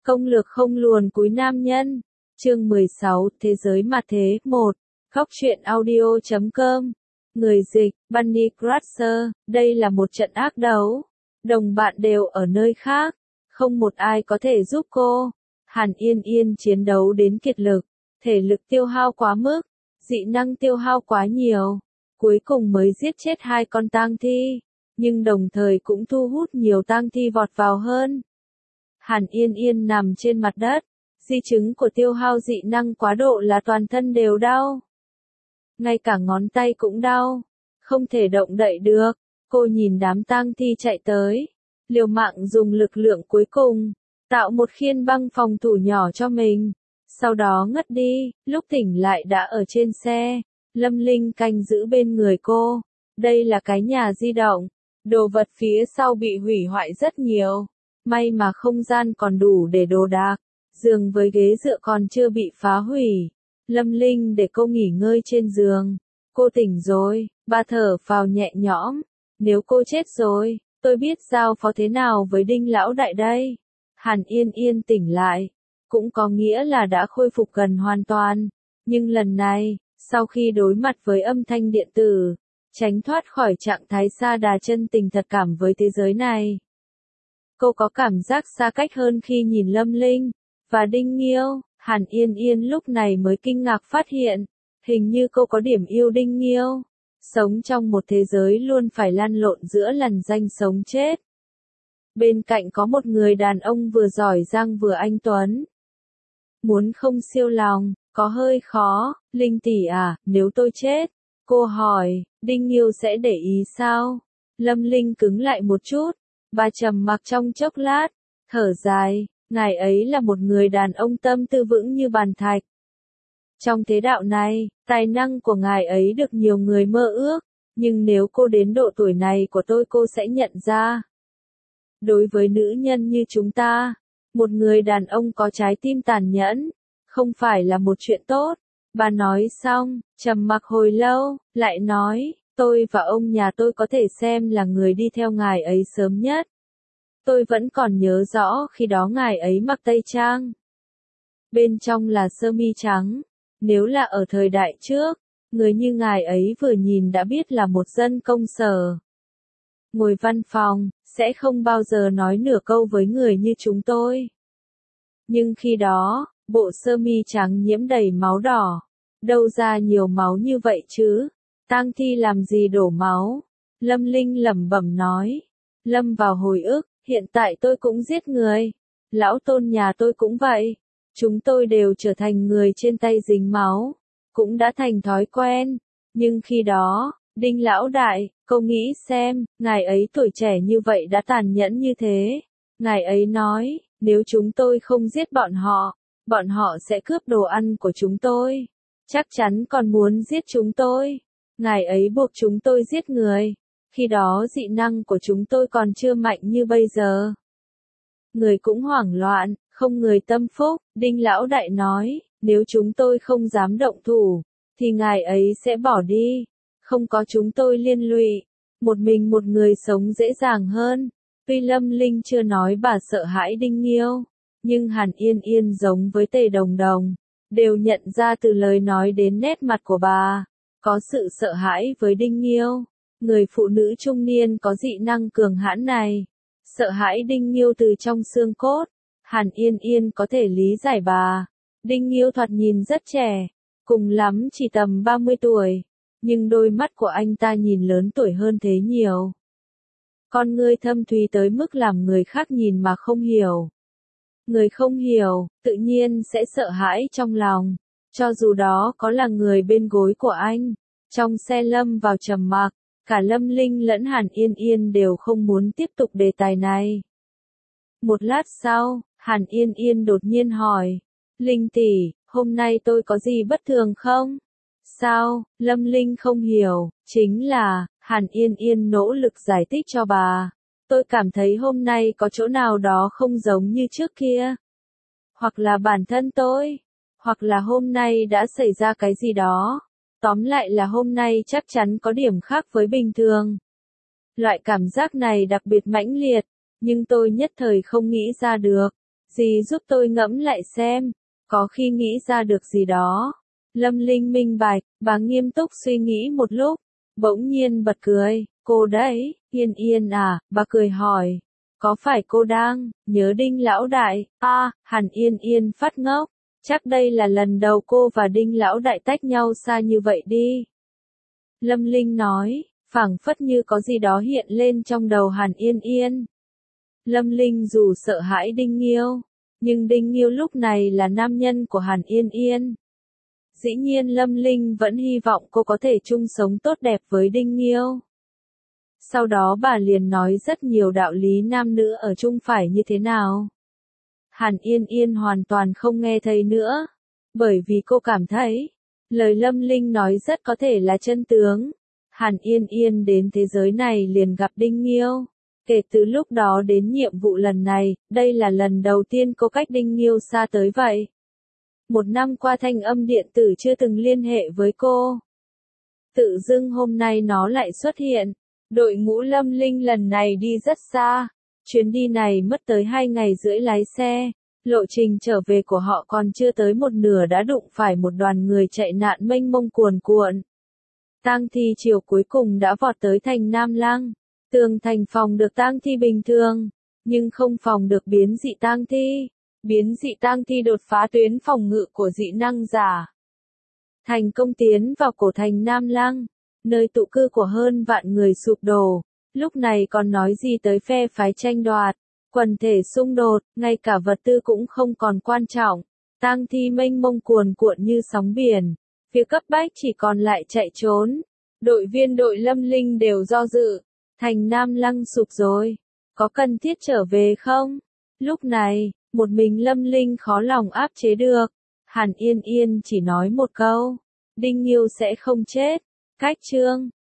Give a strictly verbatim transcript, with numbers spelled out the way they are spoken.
Công lược không luồn cúi nam nhân. Chương mười sáu, Thế giới mặt thế. một. Góc truyện audio chấm com. Người dịch, Bunny Crusher. Đây là một trận ác đấu. Đồng bạn đều ở nơi khác. Không một ai có thể giúp cô. Hàn Yên Yên chiến đấu đến kiệt lực. Thể lực tiêu hao quá mức. Dị năng tiêu hao quá nhiều. Cuối cùng mới giết chết hai con tang thi. Nhưng đồng thời cũng thu hút nhiều tang thi vọt vào hơn. Hàn Yên Yên nằm trên mặt đất. Di chứng của tiêu hao dị năng quá độ là toàn thân đều đau. Ngay cả ngón tay cũng đau. Không thể động đậy được. Cô nhìn đám tang thi chạy tới. Liều mạng dùng lực lượng cuối cùng. Tạo một khiên băng phòng thủ nhỏ cho mình. Sau đó ngất đi. Lúc tỉnh lại đã ở trên xe. Lâm Linh canh giữ bên người cô. Đây là cái nhà di động. Đồ vật phía sau bị hủy hoại rất nhiều. May mà không gian còn đủ để đồ đạc. Giường với ghế dựa còn chưa bị phá hủy. Lâm Linh để cô nghỉ ngơi trên giường. Cô tỉnh rồi, bà thở phào nhẹ nhõm. Nếu cô chết rồi, tôi biết giao phó thế nào với Đinh lão đại đây. Hàn Yên Yên tỉnh lại. Cũng có nghĩa là đã khôi phục gần hoàn toàn. Nhưng lần này, sau khi đối mặt với âm thanh điện tử, tránh thoát khỏi trạng thái sa đà chân tình thật cảm với thế giới này. Cô có cảm giác xa cách hơn khi nhìn Lâm Linh và Đinh Nghiêu. Hàn Yên Yên lúc này mới kinh ngạc phát hiện, hình như cô có điểm yêu Đinh Nghiêu. Sống trong một thế giới luôn phải lăn lộn giữa lằn ranh sống chết. Bên cạnh có một người đàn ông vừa giỏi giang vừa anh tuấn. Muốn không siêu lòng, có hơi khó. Linh tỷ à, nếu tôi chết, cô hỏi, Đinh Nghiêu sẽ để ý sao? Lâm Linh cứng lại một chút. Bà trầm mặc trong chốc lát, thở dài, ngài ấy là một người đàn ông tâm tư vững như bàn thạch. Trong thế đạo này, tài năng của ngài ấy được nhiều người mơ ước, nhưng nếu cô đến độ tuổi này của tôi cô sẽ nhận ra. Đối với nữ nhân như chúng ta, một người đàn ông có trái tim tàn nhẫn, không phải là một chuyện tốt. Bà nói xong, trầm mặc hồi lâu, lại nói, tôi và ông nhà tôi có thể xem là người đi theo ngài ấy sớm nhất. Tôi vẫn còn nhớ rõ khi đó ngài ấy mặc tây trang. Bên trong là sơ mi trắng. Nếu là ở thời đại trước, người như ngài ấy vừa nhìn đã biết là một dân công sở. Ngồi văn phòng, sẽ không bao giờ nói nửa câu với người như chúng tôi. Nhưng khi đó, bộ sơ mi trắng nhiễm đầy máu đỏ. Đâu ra nhiều máu như vậy chứ? Tang thi làm gì đổ máu? Lâm Linh lẩm bẩm nói. Lâm vào hồi ức, hiện tại tôi cũng giết người. Lão tôn nhà tôi cũng vậy. Chúng tôi đều trở thành người trên tay dính máu. Cũng đã thành thói quen. Nhưng khi đó, Đinh lão đại, cô nghĩ xem, ngài ấy tuổi trẻ như vậy đã tàn nhẫn như thế. Ngài ấy nói, nếu chúng tôi không giết bọn họ, bọn họ sẽ cướp đồ ăn của chúng tôi. Chắc chắn còn muốn giết chúng tôi. Ngài ấy buộc chúng tôi giết người. Khi đó dị năng của chúng tôi còn chưa mạnh như bây giờ. Người cũng hoảng loạn, không người tâm phúc. Đinh lão đại nói, nếu chúng tôi không dám động thủ, thì ngài ấy sẽ bỏ đi. Không có chúng tôi liên lụy. Một mình một người sống dễ dàng hơn. Tuy Lâm Linh chưa nói bà sợ hãi Đinh Nghiêu, nhưng Hàn Yên Yên giống với Tề Đồng Đồng, đều nhận ra từ lời nói đến nét mặt của bà, có sự sợ hãi với Đinh Nghiêu. Người phụ nữ trung niên có dị năng cường hãn này, sợ hãi Đinh Nghiêu từ trong xương cốt. Hàn Yên Yên có thể lý giải bà. Đinh Nghiêu thoạt nhìn rất trẻ, cùng lắm chỉ tầm ba mươi tuổi, nhưng đôi mắt của anh ta nhìn lớn tuổi hơn thế nhiều. Con ngươi thâm thúy tới mức làm người khác nhìn mà không hiểu. Người không hiểu, tự nhiên sẽ sợ hãi trong lòng, cho dù đó có là người bên gối của anh. Trong xe Lâm vào trầm mặc, cả Lâm Linh lẫn Hàn Yên Yên đều không muốn tiếp tục đề tài này. Một lát sau, Hàn Yên Yên đột nhiên hỏi, Linh tỷ, hôm nay tôi có gì bất thường không? Sao? Lâm Linh không hiểu, chính là, Hàn Yên Yên nỗ lực giải thích cho bà. Tôi cảm thấy hôm nay có chỗ nào đó không giống như trước kia. Hoặc là bản thân tôi, hoặc là hôm nay đã xảy ra cái gì đó. Tóm lại là hôm nay chắc chắn có điểm khác với bình thường. Loại cảm giác này đặc biệt mãnh liệt, nhưng tôi nhất thời không nghĩ ra được. Dì giúp tôi ngẫm lại xem, có khi nghĩ ra được gì đó. Lâm Linh minh bạch, bà nghiêm túc suy nghĩ một lúc, bỗng nhiên bật cười, cô đấy, Yên Yên à, bà cười hỏi, có phải cô đang nhớ Đinh lão đại? A, à, hẳn Yên Yên phát ngốc, chắc đây là lần đầu cô và Đinh lão đại tách nhau xa như vậy đi. Lâm Linh nói, phảng phất như có gì đó hiện lên trong đầu Hàn Yên Yên. Lâm Linh dù sợ hãi Đinh Nghiêu, nhưng Đinh Nghiêu lúc này là nam nhân của Hàn Yên Yên. Dĩ nhiên Lâm Linh vẫn hy vọng cô có thể chung sống tốt đẹp với Đinh Nghiêu. Sau đó bà liền nói rất nhiều đạo lý nam nữ ở chung phải như thế nào. Hàn Yên Yên hoàn toàn không nghe thấy nữa, bởi vì cô cảm thấy, lời Lâm Linh nói rất có thể là chân tướng. Hàn Yên Yên đến thế giới này liền gặp Đinh Nghiêu. Kể từ lúc đó đến nhiệm vụ lần này, đây là lần đầu tiên cô cách Đinh Nghiêu xa tới vậy. Một năm qua thanh âm điện tử chưa từng liên hệ với cô. Tự dưng hôm nay nó lại xuất hiện. Đội ngũ Lâm Linh lần này đi rất xa. Chuyến đi này mất tới hai ngày rưỡi lái xe. Lộ trình trở về của họ còn chưa tới một nửa đã đụng phải một đoàn người chạy nạn mênh mông cuồn cuộn. Tang Thi chiều cuối cùng đã vọt tới thành Nam Lăng. Tường thành phòng được tang thi bình thường, nhưng không phòng được biến dị tang thi. Biến dị tang thi đột phá tuyến phòng ngự của dị năng giả. Thành công tiến vào cổ thành Nam Lăng, nơi tụ cư của hơn vạn người sụp đổ. Lúc này còn nói gì tới phe phái tranh đoạt, quần thể xung đột, ngay cả vật tư cũng không còn quan trọng. Tang thi mênh mông cuồn cuộn như sóng biển. Phía cấp bách chỉ còn lại chạy trốn. Đội viên đội Lâm Linh đều do dự. Thành Nam Lăng sụp rồi. Có cần thiết trở về không? Lúc này, một mình Lâm Linh khó lòng áp chế được. Hàn Yên Yên chỉ nói một câu. Đinh Nghiêu sẽ không chết. Cách chương.